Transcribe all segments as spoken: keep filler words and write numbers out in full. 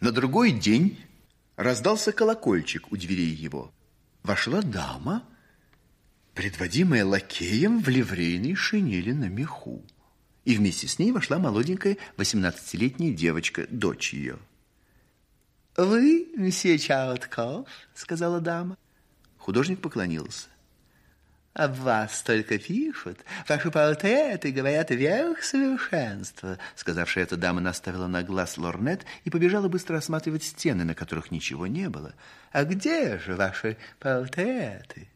На другой день раздался колокольчик у дверей его. Вошла дама, предводимая лакеем в ливрейной шинели на меху. И вместе с ней вошла молоденькая восемнадцатилетняя девочка, дочь ее. «Вы, месье Чартков?» — сказала дама. Художник поклонился. «Об вас только пишут. Ваши портреты говорят верх совершенства». Сказавши это, дама наставила на глаз лорнет и побежала быстро осматривать стены, на которых ничего не было. «А где же ваши портреты?»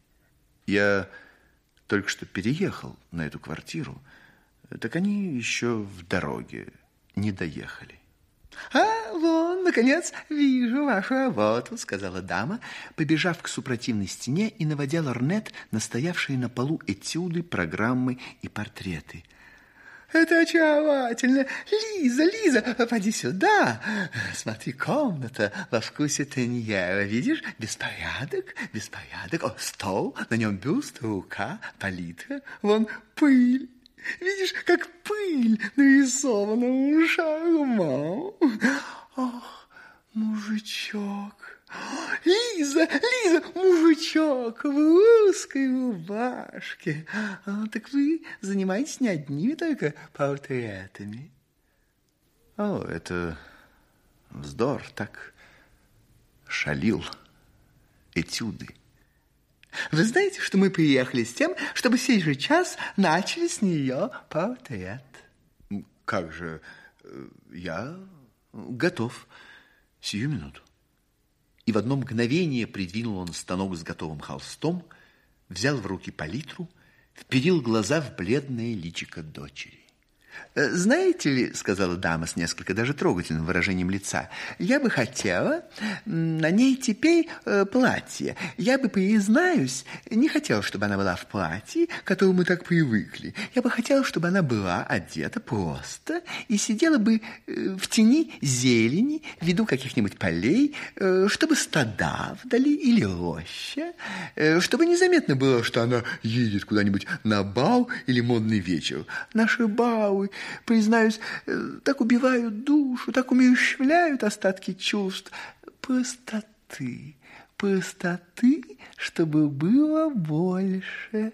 «Я только что переехал на эту квартиру. Так они еще в дороге не доехали». «А, вон, наконец, вижу вашу работу», — сказала дама, побежав к супротивной стене и наводя лорнет на стоявшие на полу этюды, программы и портреты. «Это очаровательно! Лиза, Лиза, поди сюда! Смотри, комната во вкусе Теньера. Видишь, беспорядок, беспорядок. О, стол, на нем бюст, рука, палитра, вон пыль. Видишь, как пыль нарисована у шарма. Ох, мужичок. Лиза, Лиза, мужичок в русской рубашке. А, так вы занимаетесь не одними только портретами?» «О, это вздор, так шалил. Этюды». «Вы знаете, что мы приехали с тем, чтобы сей же час начали с нее портрет?» «Как же, я готов. Сию минуту». И в одно мгновение придвинул он станок с готовым холстом, взял в руки палитру, вперил глаза в бледное личико дочери. «Знаете ли, — сказала дама с несколько даже трогательным выражением лица, — я бы хотела на ней теперь э, платье. Я бы, признаюсь, не хотела, чтобы она была в платье, к которому мы так привыкли. Я бы хотела, чтобы она была одета просто и сидела бы э, в тени зелени, в виду каких-нибудь полей, э, чтобы стада вдали или роща, э, чтобы незаметно было, что она едет куда-нибудь на бал или модный вечер. Наши балы, признаюсь, так убивают душу, так умерщвляют остатки чувств. Простоты, простоты, чтобы было больше».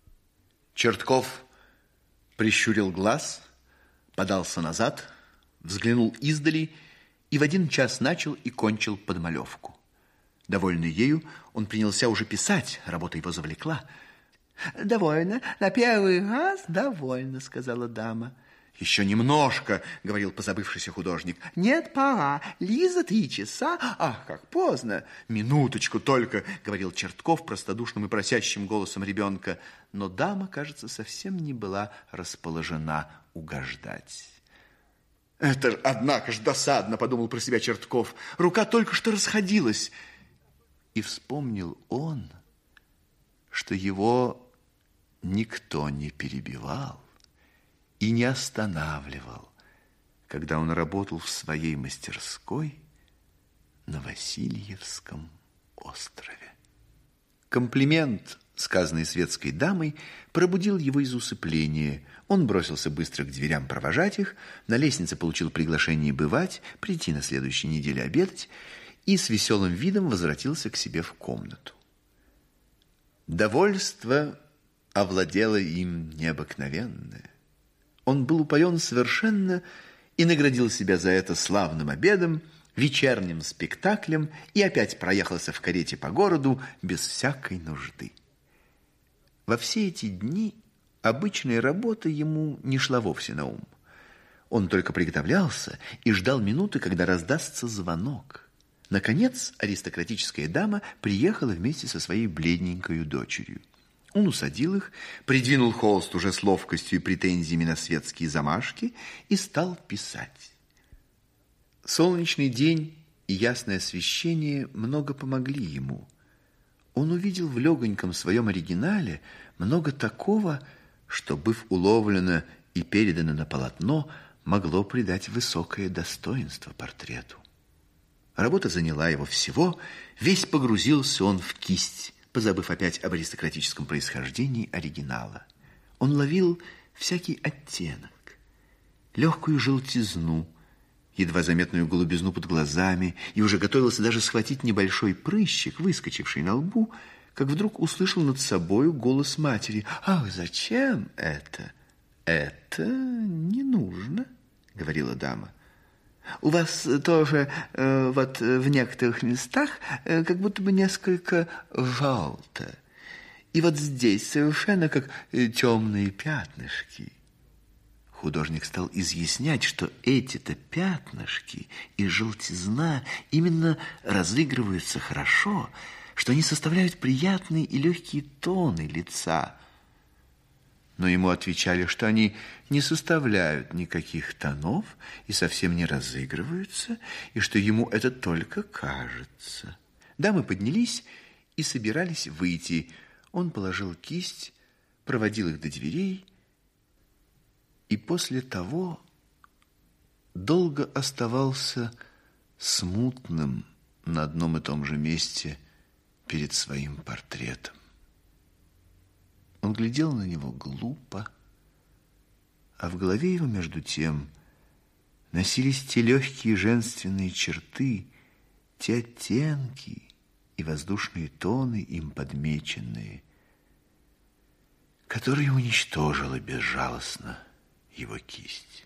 Чертков прищурил глаз, подался назад, взглянул издали и в один час начал и кончил подмалевку. Довольный ею, он принялся уже писать, работа его завлекла. «Довольно, на первый раз довольно», — сказала дама. «Еще немножко», — говорил позабывшийся художник. «Нет, пора. Лиза, три часа. Ах, как поздно». «Минуточку только», — говорил Чертков простодушным и просящим голосом ребенка. Но дама, кажется, совсем не была расположена угождать. «Это, однако ж, досадно», — подумал про себя Чертков. «Рука только что расходилась». И вспомнил он, что его никто не перебивал и не останавливал, когда он работал в своей мастерской на Васильевском острове. Комплимент, сказанный светской дамой, пробудил его из усыпления. Он бросился быстро к дверям провожать их, на лестнице получил приглашение бывать, прийти на следующей неделе обедать и с веселым видом возвратился к себе в комнату. Довольство овладело им необыкновенное. Он был упоен совершенно и наградил себя за это славным обедом, вечерним спектаклем и опять проехался в карете по городу без всякой нужды. Во все эти дни обычная работа ему не шла вовсе на ум. Он только приготовлялся и ждал минуты, когда раздастся звонок. Наконец, аристократическая дама приехала вместе со своей бледненькою дочерью. Он усадил их, придвинул холст уже с ловкостью и претензиями на светские замашки и стал писать. Солнечный день и ясное освещение много помогли ему. Он увидел в легоньком своем оригинале много такого, что, быв уловлено и передано на полотно, могло придать высокое достоинство портрету. Работа заняла его всего, весь погрузился он в кисть, позабыв опять об аристократическом происхождении оригинала. Он ловил всякий оттенок, легкую желтизну, едва заметную голубизну под глазами, и уже готовился даже схватить небольшой прыщик, выскочивший на лбу, как вдруг услышал над собою голос матери. «Ах, зачем это?» «Это не нужно», — говорила дама. «У вас тоже э, вот в некоторых местах э, как будто бы несколько желто. И вот здесь совершенно как э, темные пятнышки». Художник стал изъяснять, что эти-то пятнышки и желтизна именно разыгрываются хорошо, что они составляют приятные и легкие тоны лица. Но ему отвечали, что они не составляют никаких тонов и совсем не разыгрываются, и что ему это только кажется. Дамы поднялись и собирались выйти. Он положил кисть, проводил их до дверей, и после того долго оставался смутным на одном и том же месте перед своим портретом. Он глядел на него глупо, а в голове его между тем носились те легкие женственные черты, те оттенки и воздушные тоны, им подмеченные, которые уничтожила безжалостно его кисть.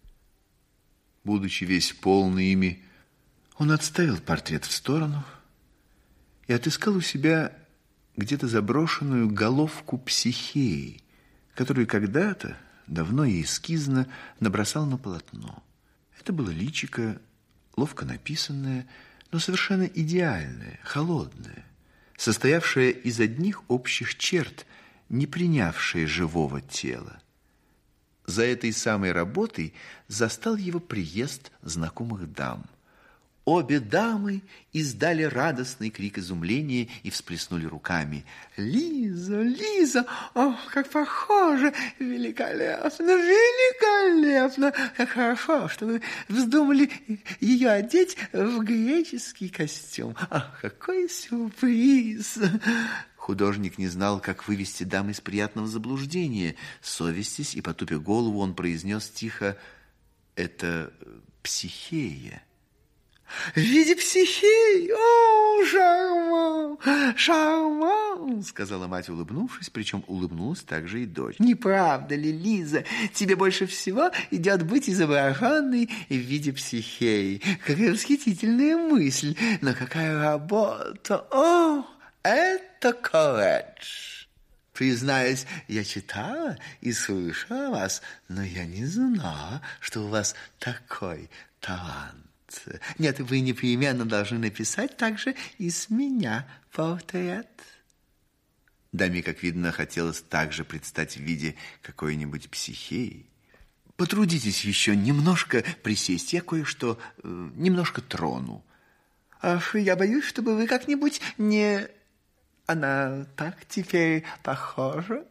Будучи весь полный ими, он отставил портрет в сторону и отыскал у себя где-то заброшенную головку Психеи, которую когда-то, давно и эскизно, набросал на полотно. Это было личико, ловко написанное, но совершенно идеальное, холодное, состоявшее из одних общих черт, не принявшее живого тела. За этой самой работой застал его приезд знакомых дам. Обе дамы издали радостный крик изумления и всплеснули руками. «Лиза, Лиза! Ох, как похоже! Великолепно, великолепно! Как хорошо, что вы вздумали ее одеть в греческий костюм! Ах, какой сюрприз!» Художник не знал, как вывести дам из приятного заблуждения. Совестясь и потупя голову, он произнес тихо: «Это Психея». «В виде Психеи? О, шарман, шарман!» сказала мать, улыбнувшись, причем улыбнулась также и дочь. «Не правда ли, Лиза, тебе больше всего идет быть изображенной в виде Психеи? Какая восхитительная мысль, но какая работа! О, это колледж! Признаюсь, я читала и слышала вас, но я не знала, что у вас такой талант. Нет, вы непременно должны написать также и с меня портрет». Даме, как видно, хотелось также предстать в виде какой-нибудь Психеи. «Потрудитесь еще немножко присесть, я кое-что э, немножко трону». «Ах, я боюсь, чтобы вы как-нибудь не... Она так теперь похожа».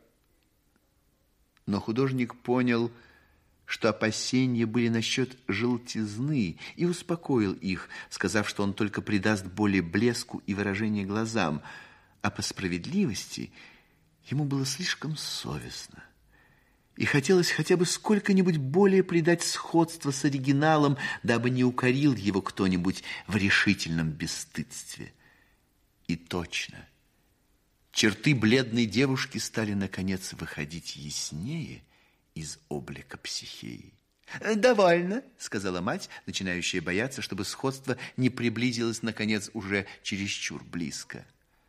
Но художник понял, что опасения были насчет желтизны, и успокоил их, сказав, что он только придаст более блеску и выражения глазам, а по справедливости ему было слишком совестно. И хотелось хотя бы сколько-нибудь более придать сходство с оригиналом, дабы не укорил его кто-нибудь в решительном бесстыдстве. И точно, черты бледной девушки стали, наконец, выходить яснее из облика Психеи. «Довольно», — сказала мать, начинающая бояться, чтобы сходство не приблизилось, наконец, уже чересчур близко.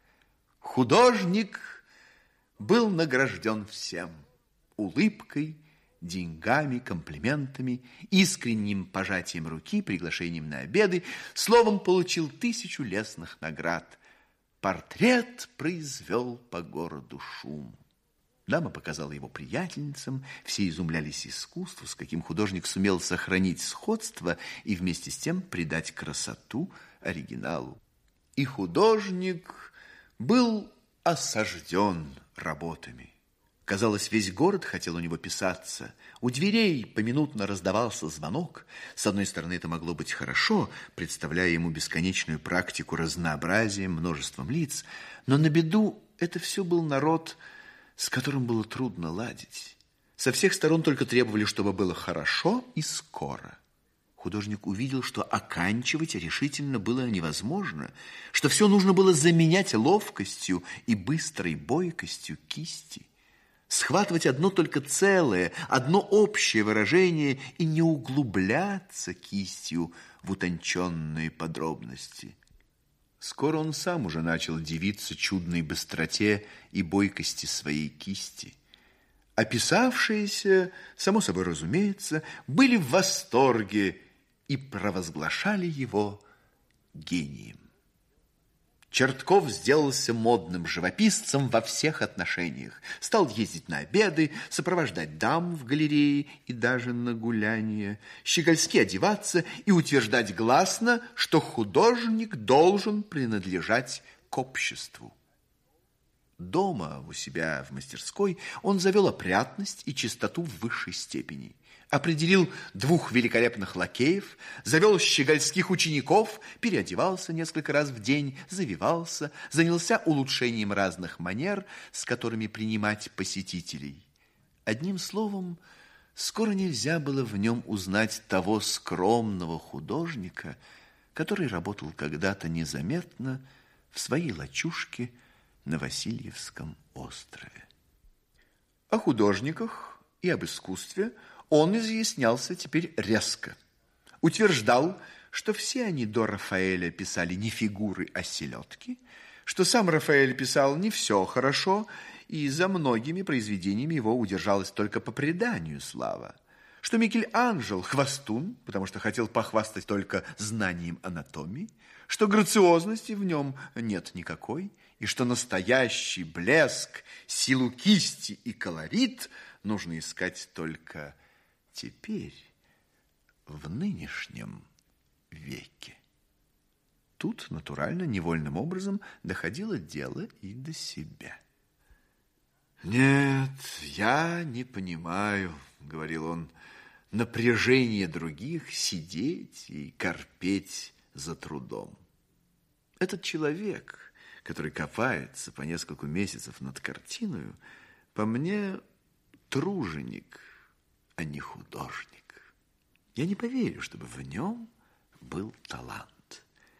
Художник был награжден всем: улыбкой, деньгами, комплиментами, искренним пожатием руки, приглашением на обеды, словом, получил тысячу лестных наград. Портрет произвел по городу шум. Дама показала его приятельницам, все изумлялись искусству, с каким художник сумел сохранить сходство и вместе с тем придать красоту оригиналу. И художник был осажден работами. Казалось, весь город хотел у него писаться. У дверей поминутно раздавался звонок. С одной стороны, это могло быть хорошо, представляя ему бесконечную практику разнообразием, множеством лиц, но на беду это все был народ, с которым было трудно ладить. Со всех сторон только требовали, чтобы было хорошо и скоро. художник увидел, что оканчивать решительно было невозможно, что все нужно было заменять ловкостью и быстрой бойкостью кисти, схватывать одно только целое, одно общее выражение и не углубляться кистью в утонченные подробности. Скоро он сам уже начал дивиться чудной быстроте и бойкости своей кисти. Описавшиеся, само собой разумеется, были в восторге и провозглашали его гением. Чертков сделался модным живописцем во всех отношениях. Стал ездить на обеды, сопровождать дам в галерее и даже на гуляния, щегольски одеваться и утверждать гласно, что художник должен принадлежать к обществу. Дома у себя в мастерской он завел опрятность и чистоту в высшей степени. Определил двух великолепных лакеев, завел щегольских учеников, переодевался несколько раз в день, завивался, занялся улучшением разных манер, с которыми принимать посетителей. Одним словом, скоро нельзя было в нем узнать того скромного художника, который работал когда-то незаметно в своей лачушке на Васильевском острове. О художниках и об искусстве он изъяснялся теперь резко. Утверждал, что все они до Рафаэля писали не фигуры, а селедки, что сам Рафаэль писал не все хорошо, и за многими произведениями его удержалась только по преданию слава, что Микеланджело хвастун, потому что хотел похвастать только знанием анатомии, что грациозности в нем нет никакой, и что настоящий блеск, силу кисти и колорит нужно искать только теперь, в нынешнем веке. Тут, натурально, невольным образом доходило дело и до себя. «Нет, я не понимаю, — говорил он, — напряжение других сидеть и корпеть за трудом. Этот человек, который копается по несколько месяцев над картиной, по мне труженик, а не художник. Я не поверю, чтобы в нем был талант.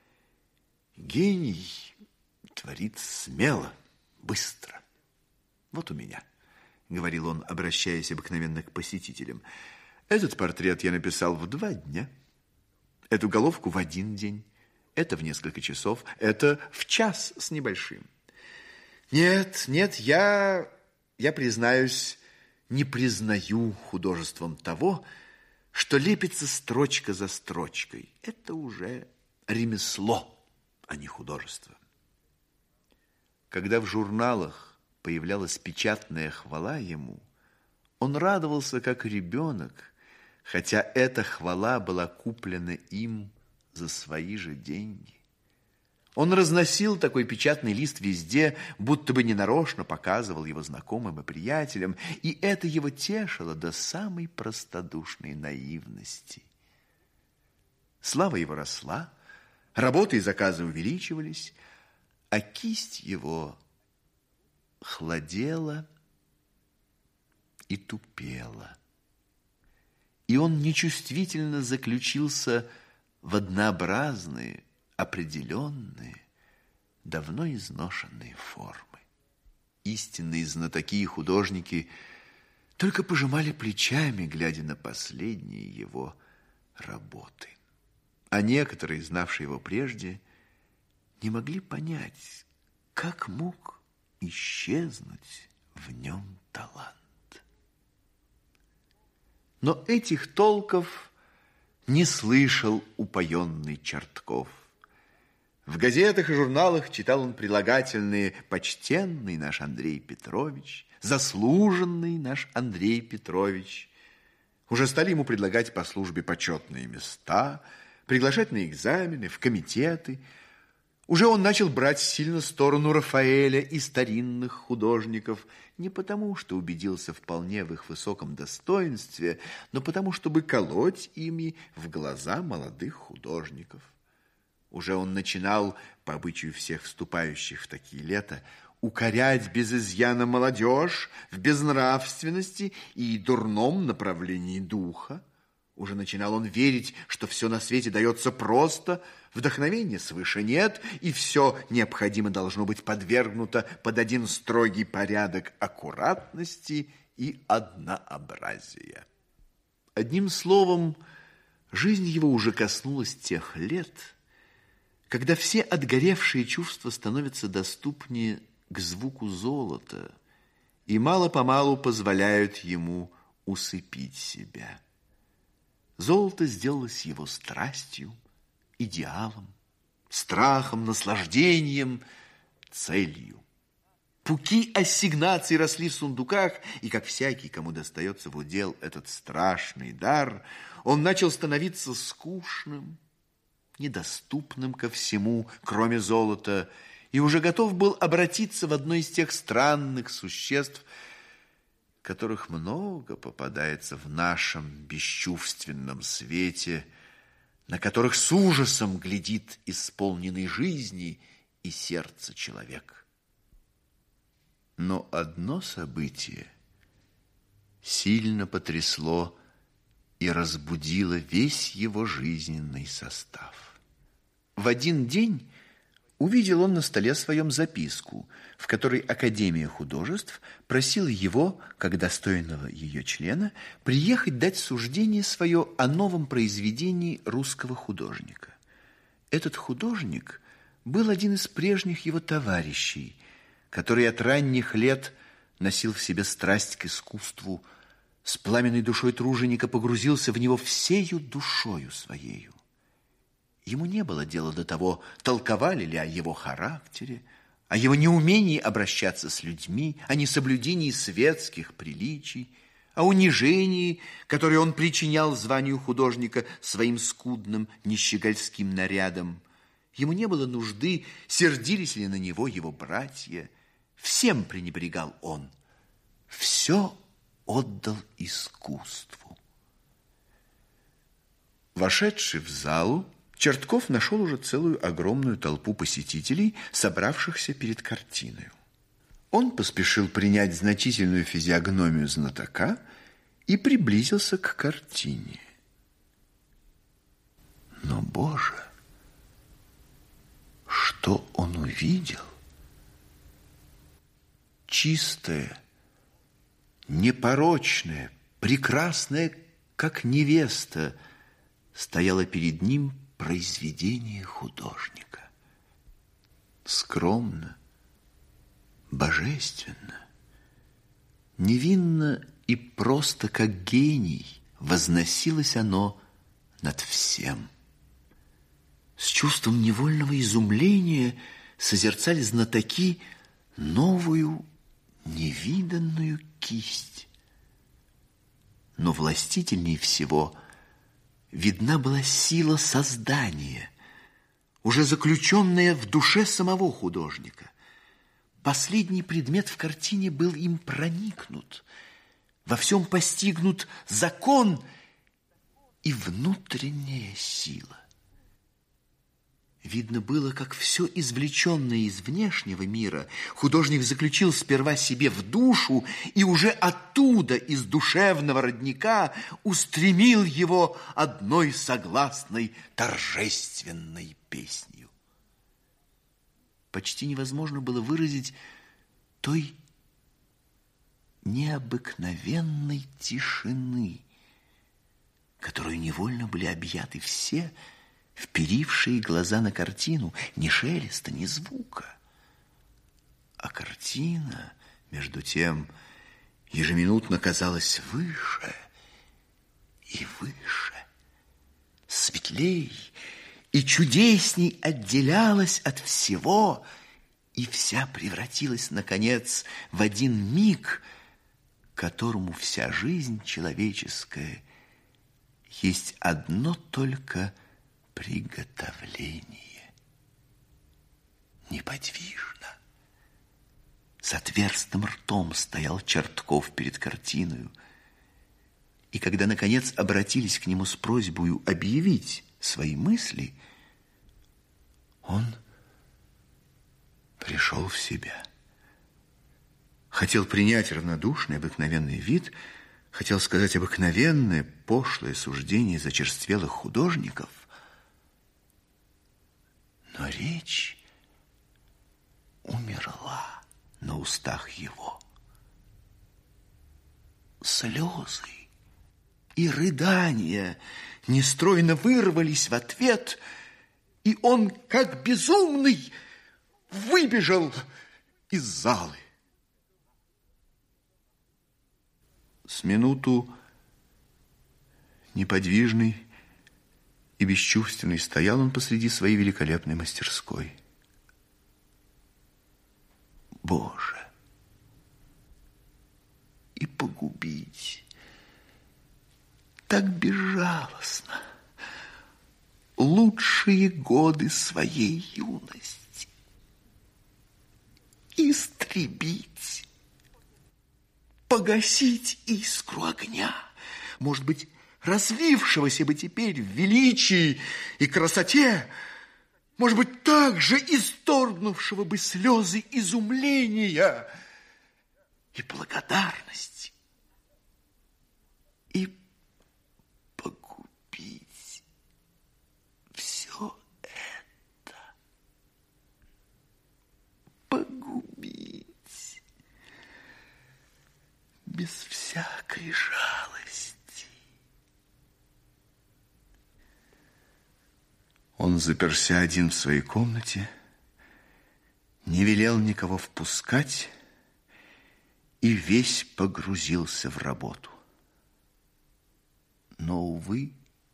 Гений творит смело, быстро. Вот у меня, — говорил он, обращаясь обыкновенно к посетителям, — этот портрет я написал в два дня, эту головку в один день, это в несколько часов, это в час с небольшим. Нет, нет, я, я признаюсь, не признаю художеством того, что лепится строчка за строчкой. Это уже ремесло, а не художество. Когда в журналах появлялась печатная хвала ему, он радовался, как ребенок, хотя эта хвала была куплена им за свои же деньги. Он разносил такой печатный лист везде, будто бы ненарочно показывал его знакомым и приятелям, и это его тешило до самой простодушной наивности. Слава его росла, работы и заказы увеличивались, а кисть его хладела и тупела. И он нечувствительно заключился в однообразные, определенные, давно изношенные формы. Истинные знатоки и художники только пожимали плечами, глядя на последние его работы. А некоторые, знавшие его прежде, не могли понять, как мог исчезнуть в нем талант. Но этих толков не слышал упоенный Чертков. В газетах и журналах читал он прилагательные «почтенный наш Андрей Петрович», «заслуженный наш Андрей Петрович». Уже стали ему предлагать по службе почетные места, приглашать на экзамены, в комитеты. Уже он начал брать сильно сторону Рафаэля и старинных художников, не потому, что убедился вполне в их высоком достоинстве, но потому, чтобы колоть ими в глаза молодых художников. Уже он начинал, по обычаю всех вступающих в такие лета, укорять без изъяна молодежь в безнравственности и дурном направлении духа. Уже начинал он верить, что все на свете дается просто, вдохновения свыше нет, и все необходимо должно быть подвергнуто под один строгий порядок аккуратности и однообразия. Одним словом, жизнь его уже коснулась тех лет, когда все отгоревшие чувства становятся доступнее к звуку золота и мало-помалу позволяют ему усыпить себя. Золото сделалось его страстью, идеалом, страхом, наслаждением, целью. Пуки ассигнаций росли в сундуках, и, как всякий, кому достается в удел этот страшный дар, он начал становиться скучным, недоступным ко всему, кроме золота, и уже готов был обратиться в одно из тех странных существ, которых много попадается в нашем бесчувственном свете, на которых с ужасом глядит исполненный жизни и сердца человек. Но одно событие сильно потрясло и разбудило весь его жизненный состав. В один день увидел он на столе своем записку, в которой Академия художеств просила его, как достойного ее члена, приехать дать суждение свое о новом произведении русского художника. Этот художник был один из прежних его товарищей, который от ранних лет носил в себе страсть к искусству, с пламенной душой труженика погрузился в него всею душою своею. Ему не было дела до того, толковали ли о его характере, о его неумении обращаться с людьми, о несоблюдении светских приличий, о унижении, которое он причинял званию художника своим скудным нищегольским нарядом. Ему не было нужды, сердились ли на него его братья. Всем пренебрегал он. Все отдал искусству. Вошедший в залу, Чертков нашел уже целую огромную толпу посетителей, собравшихся перед картиной. Он поспешил принять значительную физиогномию знатока и приблизился к картине. Но, Боже, что он увидел? Чистое, непорочное, прекрасное, как невеста, стояло перед ним произведение художника. Скромно, божественно, невинно и просто как гений возносилось оно над всем. С чувством невольного изумления созерцали знатоки новую, невиданную кисть. Но властительней всего видна была сила создания, уже заключенная в душе самого художника. Последний предмет в картине был им проникнут, во всем постигнут закон и внутренняя сила. Видно было, как все извлеченное из внешнего мира художник заключил сперва себе в душу и уже оттуда, из душевного родника, устремил его одной согласной торжественной песнью. Почти невозможно было выразить той необыкновенной тишины, которую невольно были объяты все, вперившие глаза на картину, ни шелеста, ни звука. А картина, между тем, ежеминутно казалась выше и выше, светлей и чудесней отделялась от всего, и вся превратилась, наконец, в один миг, которому вся жизнь человеческая есть одно только приготовление. Неподвижно, с отверстым ртом стоял Чертков перед картиною, и когда, наконец, обратились к нему с просьбой объявить свои мысли, он пришел в себя. Хотел принять равнодушный, обыкновенный вид, хотел сказать обыкновенное, пошлое суждение зачерствелых художников, но речь умерла на устах его. Слезы и рыдания нестройно вырвались в ответ, и он, как безумный, выбежал из залы. С минуту неподвижный и бесчувственный стоял он посреди своей великолепной мастерской. Боже, и погубить так безжалостно лучшие годы своей юности, истребить, погасить искру огня, может быть, развившегося бы теперь в величии и красоте, может быть, также исторгнувшего бы слезы изумления и благодарности, и погубить все это, погубить без всякой жалости. Он заперся один в своей комнате, не велел никого впускать и весь погрузился в работу. Но, увы,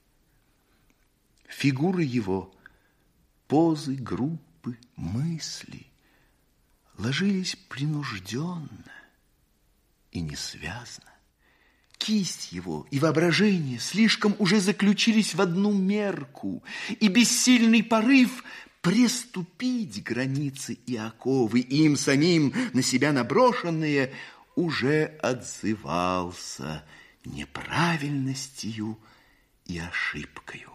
фигуры его, позы, группы, мысли ложились принужденно и несвязно. Кисть его и воображение слишком уже заключились в одну мерку, и бессильный порыв преступить границы и оковы, им самим на себя наброшенные, уже отзывался неправильностью и ошибкою.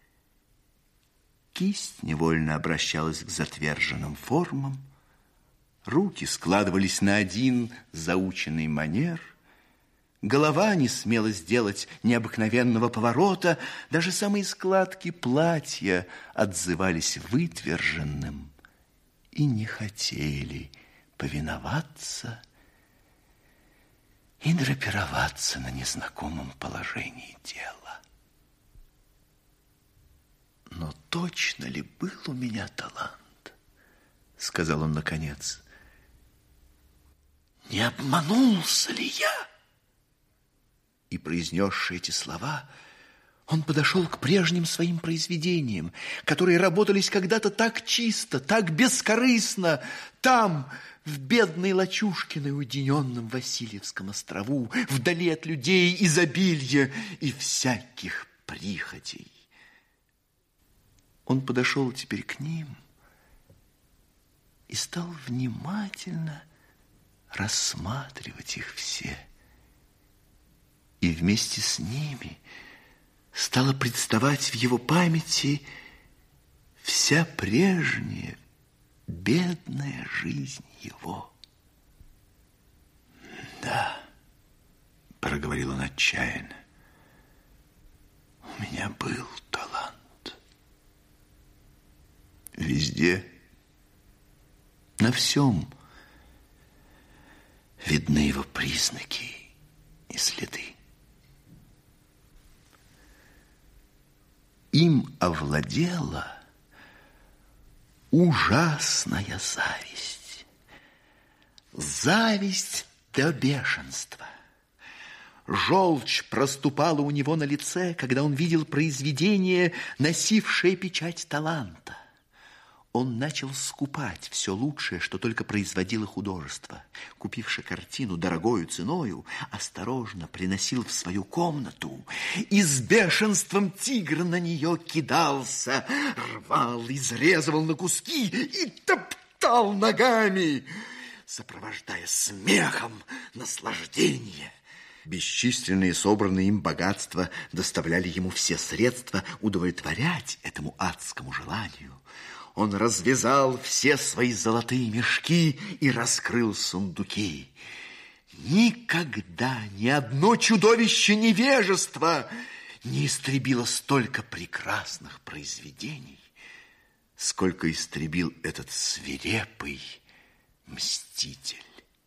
Кисть невольно обращалась к затверженным формам, руки складывались на один заученный манер, голова не смела сделать необыкновенного поворота, даже самые складки платья отзывались вытверженным и не хотели повиноваться и драпироваться на незнакомом положении дела. Но точно ли был у меня талант? Сказал он наконец. Не обманулся ли я? И, произнесши эти слова, он подошел к прежним своим произведениям, которые работались когда-то так чисто, так бескорыстно, там, в бедной лачушке на уединенном Васильевском острову, вдали от людей, изобилия и всяких прихотей. Он подошел теперь к ним и стал внимательно рассматривать их все. И вместе с ними стала представать в его памяти вся прежняя бедная жизнь его. Да, проговорил он отчаянно, у меня был талант. Везде, на всем видны его признаки и следы. Им овладела ужасная зависть. Зависть до бешенства. Желчь проступала у него на лице, когда он видел произведение, носившее печать таланта. Он начал скупать все лучшее, что только производило художество. Купивши картину дорогою ценою, осторожно приносил в свою комнату и с бешенством тигра на нее кидался, рвал, изрезывал на куски и топтал ногами, сопровождая смехом наслаждение. Бесчисленные собранные им богатства доставляли ему все средства удовлетворять этому адскому желанию. Он развязал все свои золотые мешки и раскрыл сундуки. Никогда ни одно чудовище невежества не истребило столько прекрасных произведений, сколько истребил этот свирепый мститель.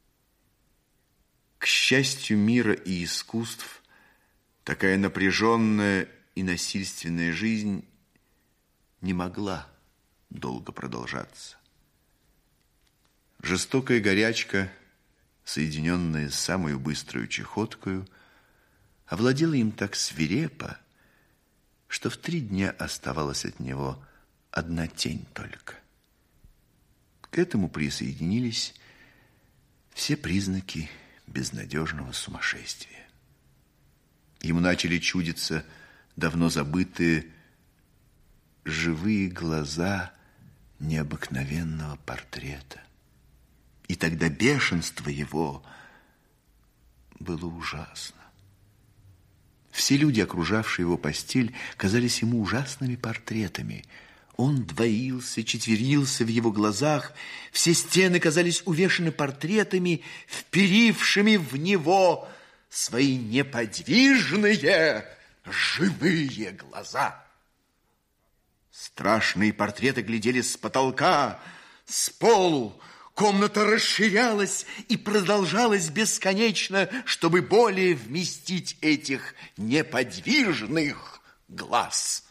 К счастью мира и искусств, такая напряженная и насильственная жизнь не могла долго продолжаться. Жестокая горячка, соединенная с самой быстрой чехоткою, овладела им так свирепо, что в три дня оставалась от него одна тень только. К этому присоединились все признаки безнадежного сумасшествия. Ему начали чудиться давно забытые живые глаза необыкновенного портрета. И тогда бешенство его было ужасно. Все люди, окружавшие его постель, казались ему ужасными портретами. Он двоился, четверился в его глазах. Все стены казались увешаны портретами, вперившими в него свои неподвижные, живые глаза. Страшные портреты глядели с потолка, с полу. Комната расширялась и продолжалась бесконечно, чтобы более вместить этих неподвижных глаз.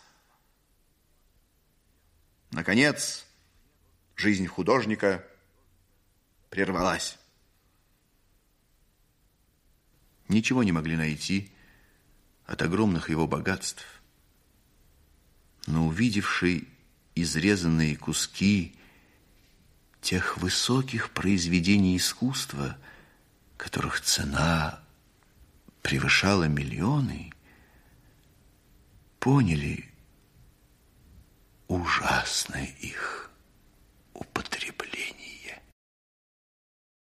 Наконец, жизнь художника прервалась. Ничего не могли найти от огромных его богатств. Но увидевший изрезанные куски тех высоких произведений искусства, которых цена превышала миллионы, поняли ужасное их